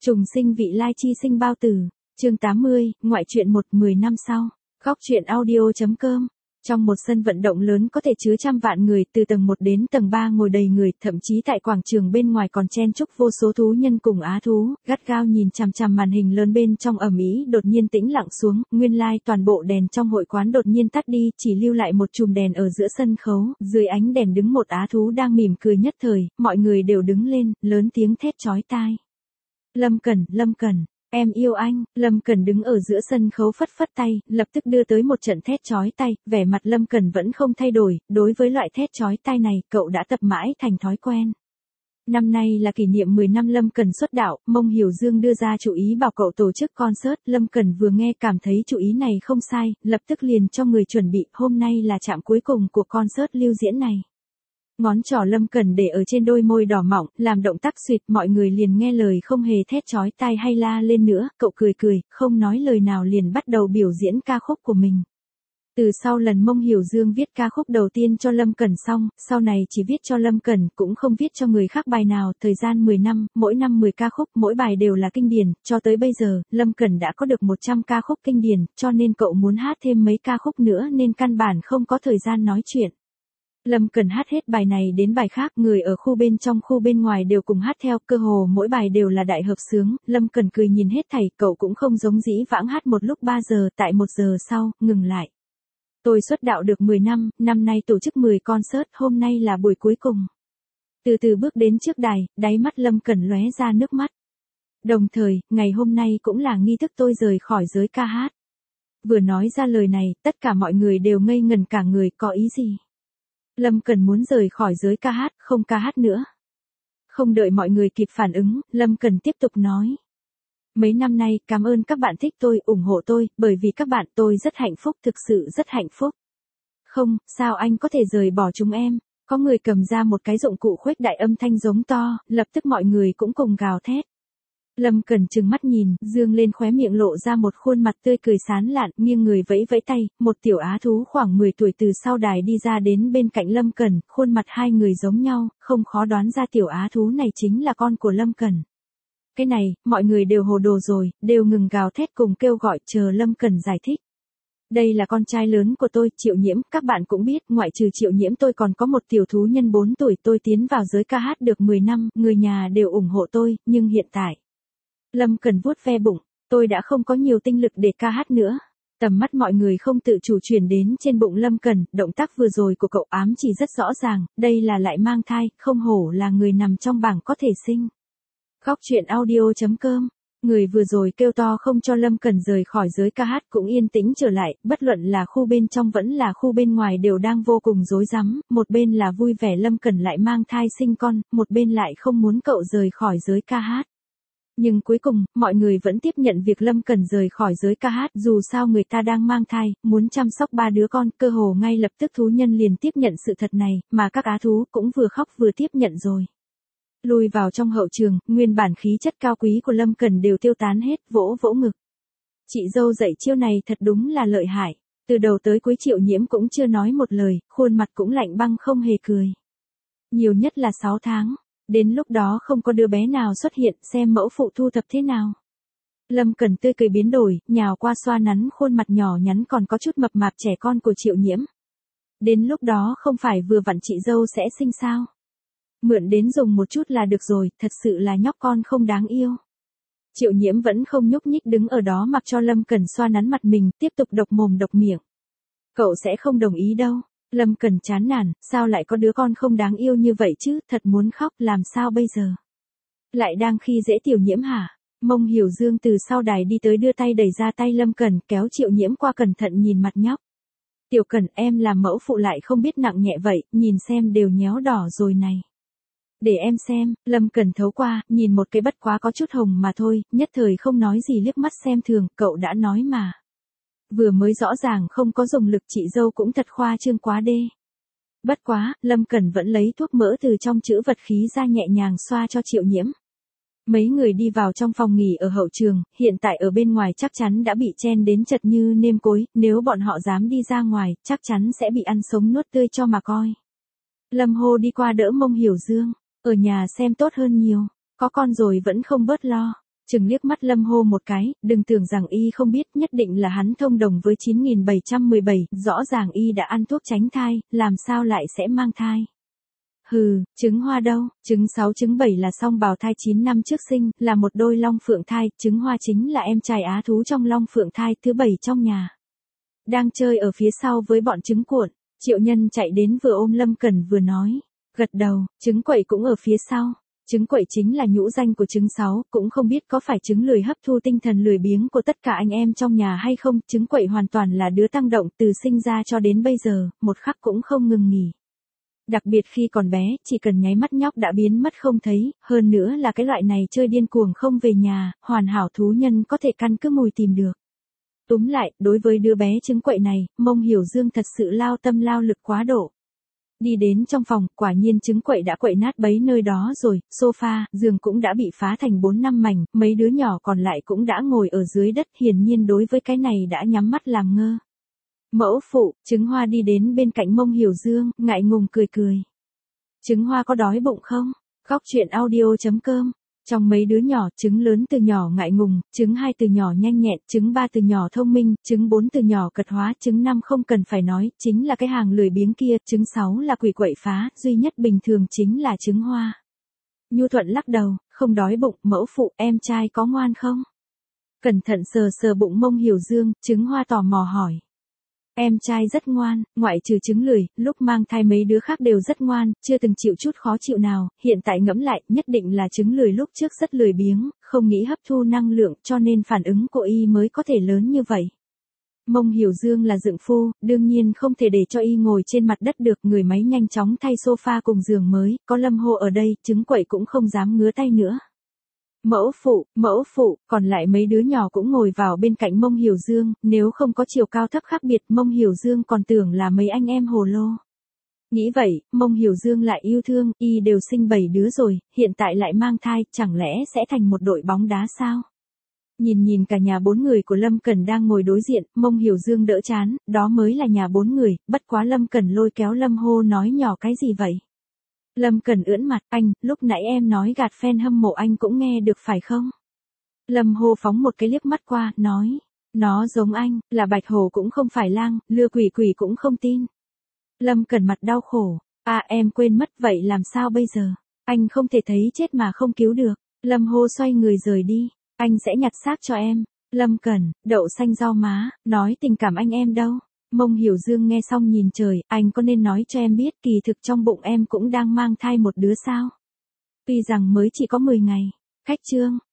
Trùng sinh vị lai chi sinh bao tử. Chương 80, ngoại truyện 10 năm sau. Góc truyện audio.com. Trong một sân vận động lớn có thể chứa trăm vạn người, từ tầng 1 đến tầng 3 ngồi đầy người, thậm chí tại quảng trường bên ngoài còn chen chúc vô số thú nhân cùng á thú, gắt gao nhìn chằm chằm màn hình lớn bên trong ầm ĩ, đột nhiên tĩnh lặng xuống, nguyên lai toàn bộ đèn trong hội quán đột nhiên tắt đi, chỉ lưu lại một chùm đèn ở giữa sân khấu, dưới ánh đèn đứng một á thú đang mỉm cười nhất thời, mọi người đều đứng lên, lớn tiếng thét chói tai. Lâm Cẩn, em yêu anh. Lâm Cẩn đứng ở giữa sân khấu phất phất tay, lập tức đưa tới một trận thét chói tai, vẻ mặt Lâm Cẩn vẫn không thay đổi, đối với loại thét chói tai này, cậu đã tập mãi thành thói quen. Năm nay là kỷ niệm 10 năm Lâm Cẩn xuất đạo, Mông Hiểu Dương đưa ra chủ ý bảo cậu tổ chức concert, Lâm Cẩn vừa nghe cảm thấy chủ ý này không sai, lập tức liền cho người chuẩn bị, hôm nay là trạm cuối cùng của concert lưu diễn này. Ngón trỏ Lâm Cẩn để ở trên đôi môi đỏ mọng, làm động tác xuyệt, mọi người liền nghe lời không hề thét chói tai hay la lên nữa, cậu cười cười, không nói lời nào liền bắt đầu biểu diễn ca khúc của mình. Từ sau lần Mông Hiểu Dương viết ca khúc đầu tiên cho Lâm Cẩn xong, sau này chỉ viết cho Lâm Cẩn, cũng không viết cho người khác bài nào, thời gian 10 năm, mỗi năm 10 ca khúc, mỗi bài đều là kinh điển, cho tới bây giờ, Lâm Cẩn đã có được 100 ca khúc kinh điển, cho nên cậu muốn hát thêm mấy ca khúc nữa nên căn bản không có thời gian nói chuyện. Lâm Cẩn hát hết bài này đến bài khác, người ở khu bên trong khu bên ngoài đều cùng hát theo, cơ hồ mỗi bài đều là đại hợp xướng, Lâm Cẩn cười nhìn hết thảy, cậu cũng không giống dĩ vãng hát một lúc 3 giờ, tại 1 giờ sau, ngừng lại. Tôi xuất đạo được 10 năm, năm nay tổ chức 10 concert, hôm nay là buổi cuối cùng. Từ từ bước đến trước đài, đáy mắt Lâm Cẩn lóe ra nước mắt. Đồng thời, ngày hôm nay cũng là nghi thức tôi rời khỏi giới ca hát. Vừa nói ra lời này, tất cả mọi người đều ngây ngẩn cả người, có ý gì? Lâm Cẩn muốn rời khỏi giới ca hát, không ca hát nữa. Không đợi mọi người kịp phản ứng, Lâm Cẩn tiếp tục nói. Mấy năm nay, cảm ơn các bạn thích tôi, ủng hộ tôi, bởi vì các bạn tôi rất hạnh phúc, thực sự rất hạnh phúc. Không, sao anh có thể rời bỏ chúng em? Có người cầm ra một cái dụng cụ khuếch đại âm thanh giống to, lập tức mọi người cũng cùng gào thét. Lâm Cẩn trừng mắt nhìn, dương lên khóe miệng lộ ra một khuôn mặt tươi cười sán lạn, nghiêng người vẫy vẫy tay, một tiểu á thú khoảng 10 tuổi từ sau đài đi ra đến bên cạnh Lâm Cẩn, khuôn mặt hai người giống nhau, không khó đoán ra tiểu á thú này chính là con của Lâm Cẩn. Cái này, mọi người đều hồ đồ rồi, đều ngừng gào thét cùng kêu gọi chờ Lâm Cẩn giải thích. Đây là con trai lớn của tôi, Triệu Nhiễm, các bạn cũng biết, ngoại trừ Triệu Nhiễm tôi còn có một tiểu thú nhân 4 tuổi, tôi tiến vào giới ca hát được 10 năm, người nhà đều ủng hộ tôi, nhưng hiện tại. Lâm Cẩn vuốt ve bụng, tôi đã không có nhiều tinh lực để ca hát nữa. Tầm mắt mọi người không tự chủ chuyển đến trên bụng Lâm Cẩn, động tác vừa rồi của cậu ám chỉ rất rõ ràng, đây là lại mang thai, không hổ là người nằm trong bảng có thể sinh. Góc truyện audio.com. Người vừa rồi kêu to không cho Lâm Cẩn rời khỏi giới ca hát cũng yên tĩnh trở lại, bất luận là khu bên trong vẫn là khu bên ngoài đều đang vô cùng rối rắm, một bên là vui vẻ Lâm Cẩn lại mang thai sinh con, một bên lại không muốn cậu rời khỏi giới ca hát. Nhưng cuối cùng, mọi người vẫn tiếp nhận việc Lâm Cẩn rời khỏi giới ca hát, dù sao người ta đang mang thai, muốn chăm sóc 3 đứa con, cơ hồ ngay lập tức thú nhân liền tiếp nhận sự thật này, mà các á thú cũng vừa khóc vừa tiếp nhận rồi. Lùi vào trong hậu trường, nguyên bản khí chất cao quý của Lâm Cẩn đều tiêu tán hết, vỗ vỗ ngực. Chị dâu dạy chiêu này thật đúng là lợi hại, từ đầu tới cuối Triệu Nhiễm cũng chưa nói một lời, khuôn mặt cũng lạnh băng không hề cười. Nhiều nhất là 6 tháng. Đến lúc đó không có đứa bé nào xuất hiện, xem mẫu phụ thu thập thế nào. Lâm Cẩn tươi cười biến đổi, nhào qua xoa nắn khuôn mặt nhỏ nhắn còn có chút mập mạp trẻ con của Triệu Nhiễm. Đến lúc đó không phải vừa vặn chị dâu sẽ sinh sao? Mượn đến dùng một chút là được rồi, thật sự là nhóc con không đáng yêu. Triệu Nhiễm vẫn không nhúc nhích đứng ở đó mặc cho Lâm Cẩn xoa nắn mặt mình, tiếp tục độc mồm độc miệng. Cậu sẽ không đồng ý đâu. Lâm Cẩn chán nản, sao lại có đứa con không đáng yêu như vậy chứ, thật muốn khóc, làm sao bây giờ? Lại đang khi dễ Tiểu Nhiễm hả? Mông Hiểu Dương từ sau đài đi tới đưa tay đẩy ra tay Lâm Cẩn, kéo Triệu Nhiễm qua cẩn thận nhìn mặt nhóc. Tiểu Cẩn, em làm mẫu phụ lại không biết nặng nhẹ vậy, nhìn xem đều nhéo đỏ rồi này. Để em xem, Lâm Cẩn thấu qua, nhìn một cái bất quá có chút hồng mà thôi, nhất thời không nói gì liếc mắt xem thường, cậu đã nói mà. Vừa mới rõ ràng không có dùng lực chị dâu cũng thật khoa trương quá đê. Bất quá, Lâm Cẩn vẫn lấy thuốc mỡ từ trong trữ vật khí ra nhẹ nhàng xoa cho Triệu Nhiễm. Mấy người đi vào trong phòng nghỉ ở hậu trường, hiện tại ở bên ngoài chắc chắn đã bị chen đến chật như nêm cối, nếu bọn họ dám đi ra ngoài, chắc chắn sẽ bị ăn sống nuốt tươi cho mà coi. Lâm Hô đi qua đỡ Mông Hiểu Dương, ở nhà xem tốt hơn nhiều, có con rồi vẫn không bớt lo. Chừng liếc mắt Lâm Hô một cái, đừng tưởng rằng y không biết, nhất định là hắn thông đồng với 9717, rõ ràng y đã ăn thuốc tránh thai, làm sao lại sẽ mang thai. Hừ, trứng Hoa đâu, trứng 6 trứng 7 là song bào thai 9 năm trước sinh, là một đôi long phượng thai, trứng Hoa chính là em trai á thú trong long phượng thai thứ 7 trong nhà. Đang chơi ở phía sau với bọn trứng cuộn, Triệu Nhân chạy đến vừa ôm Lâm Cẩn vừa nói, gật đầu, trứng quậy cũng ở phía sau. Trứng quậy chính là nhũ danh của trứng 6, cũng không biết có phải trứng lười hấp thu tinh thần lười biếng của tất cả anh em trong nhà hay không, trứng quậy hoàn toàn là đứa tăng động từ sinh ra cho đến bây giờ, một khắc cũng không ngừng nghỉ. Đặc biệt khi còn bé, chỉ cần nháy mắt nhóc đã biến mất không thấy, hơn nữa là cái loại này chơi điên cuồng không về nhà, hoàn hảo thú nhân có thể căn cứ mùi tìm được. Túm lại, đối với đứa bé trứng quậy này, Mông Hiểu Dương thật sự lao tâm lao lực quá độ. Đi đến trong phòng, quả nhiên trứng quậy đã quậy nát bấy nơi đó rồi, sofa, giường cũng đã bị phá thành 4-5 mảnh, mấy đứa nhỏ còn lại cũng đã ngồi ở dưới đất, hiển nhiên đối với cái này đã nhắm mắt làm ngơ. Mẫu phụ, trứng Hoa đi đến bên cạnh Mông Hiểu Dương, ngại ngùng cười cười. Trứng Hoa có đói bụng không? Góc truyện audio.com. Trong mấy đứa nhỏ, trứng lớn từ nhỏ ngại ngùng, trứng 2 từ nhỏ nhanh nhẹn, trứng 3 từ nhỏ thông minh, trứng 4 từ nhỏ cật hóa, trứng 5 không cần phải nói, chính là cái hàng lười biếng kia, trứng 6 là quỷ quậy phá, duy nhất bình thường chính là trứng Hoa. Nhu Thuận lắc đầu, không đói bụng, mẫu phụ, em trai có ngoan không? Cẩn thận sờ sờ bụng Mông Hiểu Dương, trứng Hoa tò mò hỏi. Em trai rất ngoan, ngoại trừ trứng lười, lúc mang thai mấy đứa khác đều rất ngoan, chưa từng chịu chút khó chịu nào, hiện tại ngẫm lại, nhất định là trứng lười lúc trước rất lười biếng, không nghĩ hấp thu năng lượng, cho nên phản ứng của y mới có thể lớn như vậy. Mông Hiểu Dương là dượng phu, đương nhiên không thể để cho y ngồi trên mặt đất được, người máy nhanh chóng thay sofa cùng giường mới, có Lâm Hô ở đây, trứng quậy cũng không dám ngứa tay nữa. Mẫu phụ, còn lại mấy đứa nhỏ cũng ngồi vào bên cạnh Mông Hiểu Dương, nếu không có chiều cao thấp khác biệt, Mông Hiểu Dương còn tưởng là mấy anh em hồ lô. Nghĩ vậy, Mông Hiểu Dương lại yêu thương, y đều sinh 7 đứa rồi, hiện tại lại mang thai, chẳng lẽ sẽ thành một đội bóng đá sao? Nhìn cả nhà 4 người của Lâm Cẩn đang ngồi đối diện, Mông Hiểu Dương đỡ chán, đó mới là nhà 4 người, bất quá Lâm Cẩn lôi kéo Lâm Hô nói nhỏ cái gì vậy? Lâm Cẩn ưỡn mặt, anh, lúc nãy em nói gạt fan hâm mộ anh cũng nghe được phải không? Lâm Hô phóng một cái liếc mắt qua, nói, nó giống anh, là bạch hổ cũng không phải lang, lừa quỷ cũng không tin. Lâm Cẩn mặt đau khổ, em quên mất vậy làm sao bây giờ? Anh không thể thấy chết mà không cứu được. Lâm Hô xoay người rời đi, anh sẽ nhặt xác cho em. Lâm Cẩn, đậu xanh rau má, nói tình cảm anh em đâu. Mông Hiểu Dương nghe xong nhìn trời, anh có nên nói cho em biết kỳ thực trong bụng em cũng đang mang thai một đứa sao? Tuy rằng mới chỉ có 10 ngày. Khách trương.